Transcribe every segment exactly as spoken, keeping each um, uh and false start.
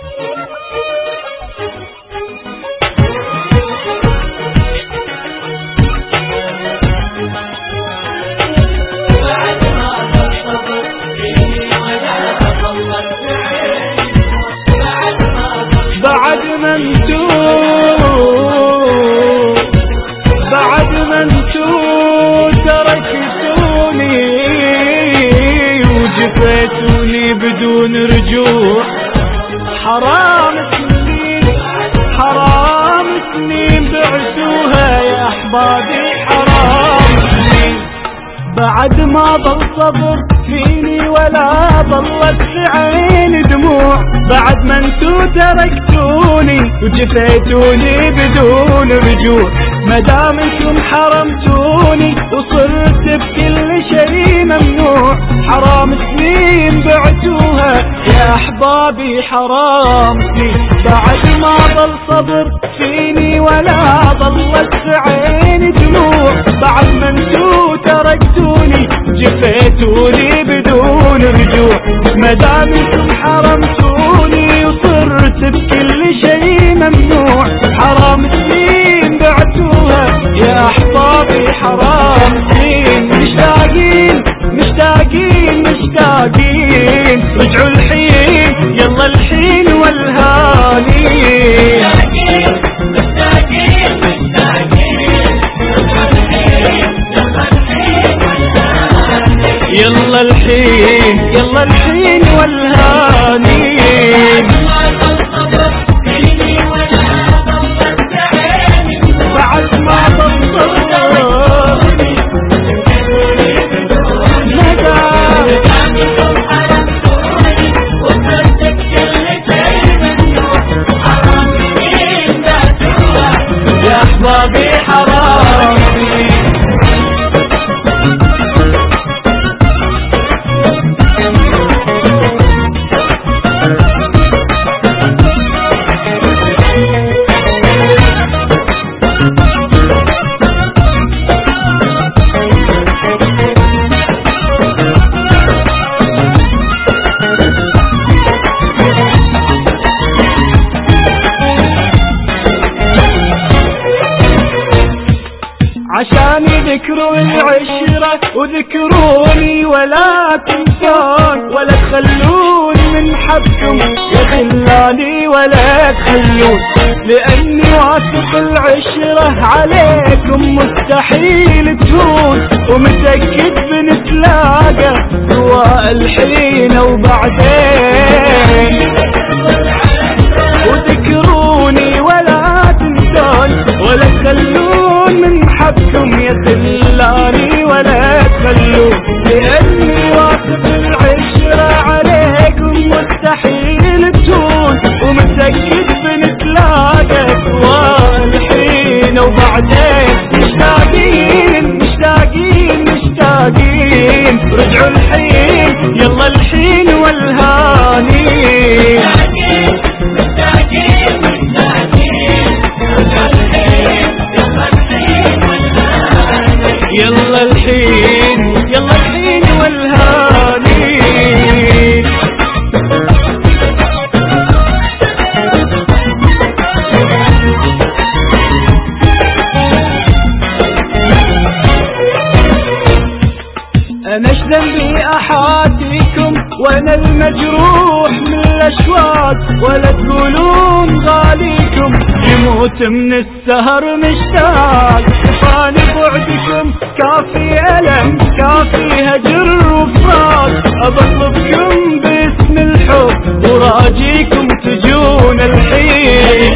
بعد ما انتو بعد ما انتو تركتوني وجفيتوني بدون رجوع. حرام سنين حرام سنين بعتوها يا احبابي، حرام سنين. بعد ما ضل صبر فيني ولا ضلت في عيني دموع، بعد ما انتو تركتوني وجفيتوني بدون رجوع. مدام انتم حرمتوني وصرت بكل شيء ممنوع، حرام سنين بعتوها يا احبابي، حرام سنين. بعد ما ضل صبر فيني ولا ضلت في عيني دموع، بعد ما انتو تركتوني جفيتوني بدون رجوع. مدام انتم حرمتوني وصرت بكل شيء ممنوع، حرام سنين بعتوها يا احبابي، حرام سنين. مشتاقين مشتاقين مشتاقين رجعوا الحين، يلا الحين والهاني. مشتاقين مشتاقين يلا الحين، يلا الحين والهاني. بعد ما ضل يا احبابي، حرام عشان يذكروا العشرة وذكروني ولا تنسون، ولا تخلوني من حبكم يا خلاني ولا تخلون. لأني واثق العشرة عليكم مستحيل تهون، ومتأكد بنتلاقى سواء الحين وبعدين. وذكروني ولا تنسون، ولا تخلون من حبكم يا خلاني ولا تخلون. لأني واثق العشرة عليكم مستحيل تهون، ومتأكد بنتلاقى سواء الحين وبعدين. مشتاقين مشتاقين مشتاقين رجعوا الحين، يلا الحين والهاني. مشتاقين مشتاقين رجعوا الحين، يلا الحين، يلا الحين والهاني. أنا ايش ذنبي أحاتيكم وأنا المجروح من الأشواق، ولا تقولون غاليكم يموت من السهر مشتاق. كفاني بعدكم كافي ألم كافي هجر وفراق، أبطلبكم باسم الحب وراجيكم تجون الحين.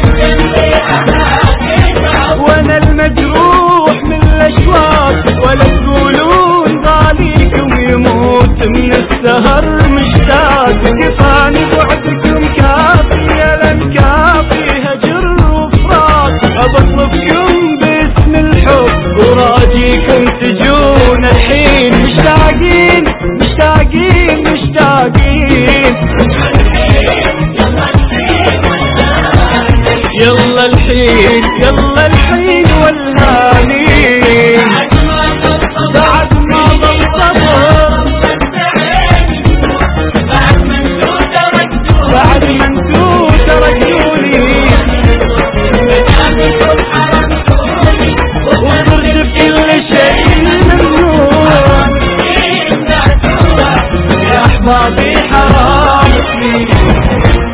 وأنا المجروح من الأشواق، ولا تقولون غاليكم يموت من السهر مشتاق. كفاني بعدكم كافي ألم كافي هجر وفراق، أبطلبكم باسم الحب وراجيكم تجون الحين. مشتاقين مشتاقين مشتاقين يلا الحين، يلا الحين والهاني. بعد ما ضل صبر بعد ما انتو بحرام سنين.